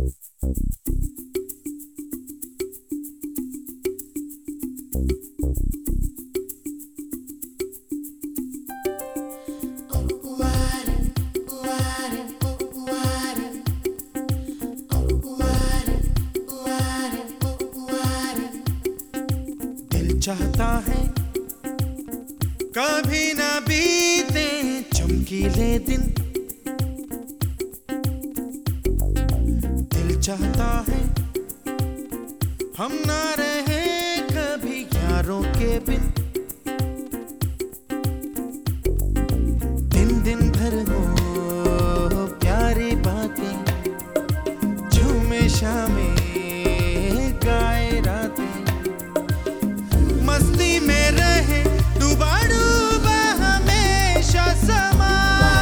चाहता है कभी ना बीते चमकीले दिन। दिल चाहता है हम ना रहे कभी यारों के बिन। दिन दिन भर हो प्यारी बातें, झूमे शामें गाए रातें, मस्ती में रहे डूबा डूबा हमेशा समा।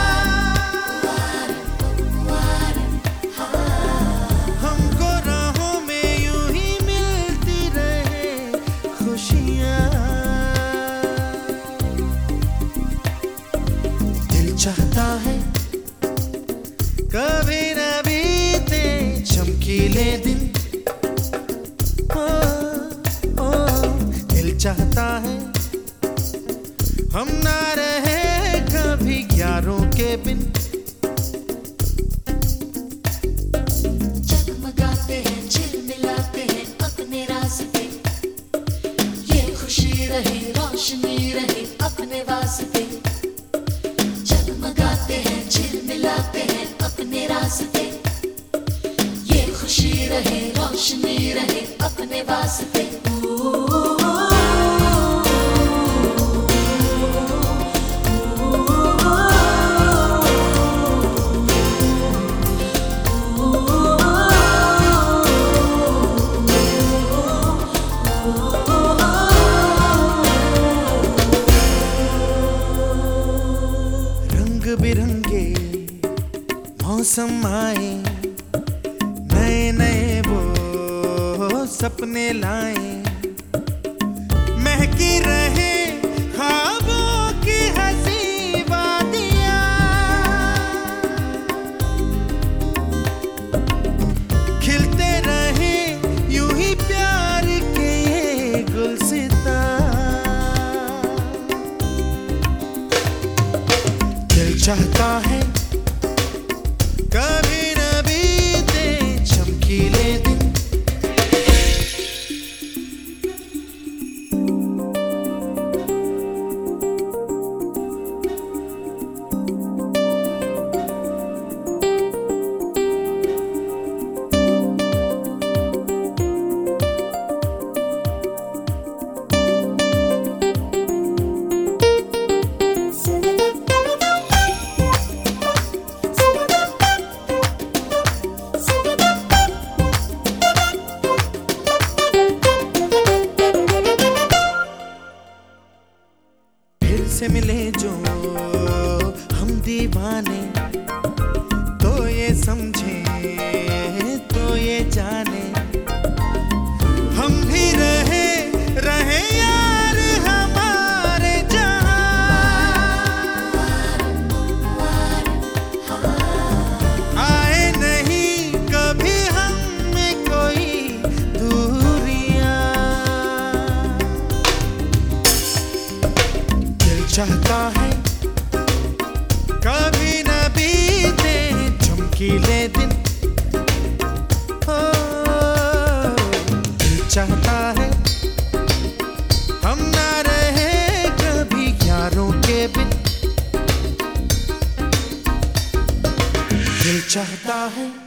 हमको राहों में यूं ही मिलती रहे खुशियाँ। दिल चाहता है कभी न बीते चमकीले दिन। चाहता है हम ना रहे कभी यारों के बिन। जगमगाते हैं झिलमिलाते हैं अपने रास्ते, ये खुशी रहे रोशनी रहे अपने वास्ते। जगमगाते हैं झिलमिलाते हैं अपने रास्ते, ये खुशी रहे रोशनी रहे अपने वास्ते। बिरंगे मौसम आए, नए नए वो सपने लाए, महकी रहे ख्वाबों की हंसी वादियाँ। खिलते रहे यूं ही प्यार के ये गुलसिता। दिल चाहता है कभी न बीते चमकीले दिन। से मिले जो हम दीवाने, तो ये समझे तो ये जाने, हम भी रहे रहे यार हमारे जहां। आए नहीं कभी हम में कोई दूरियां। चाहता है कभी न बीते चमकीले दिन। दिल चाहता है हम ना रहे कभी यारों के बिन। दिल चाहता है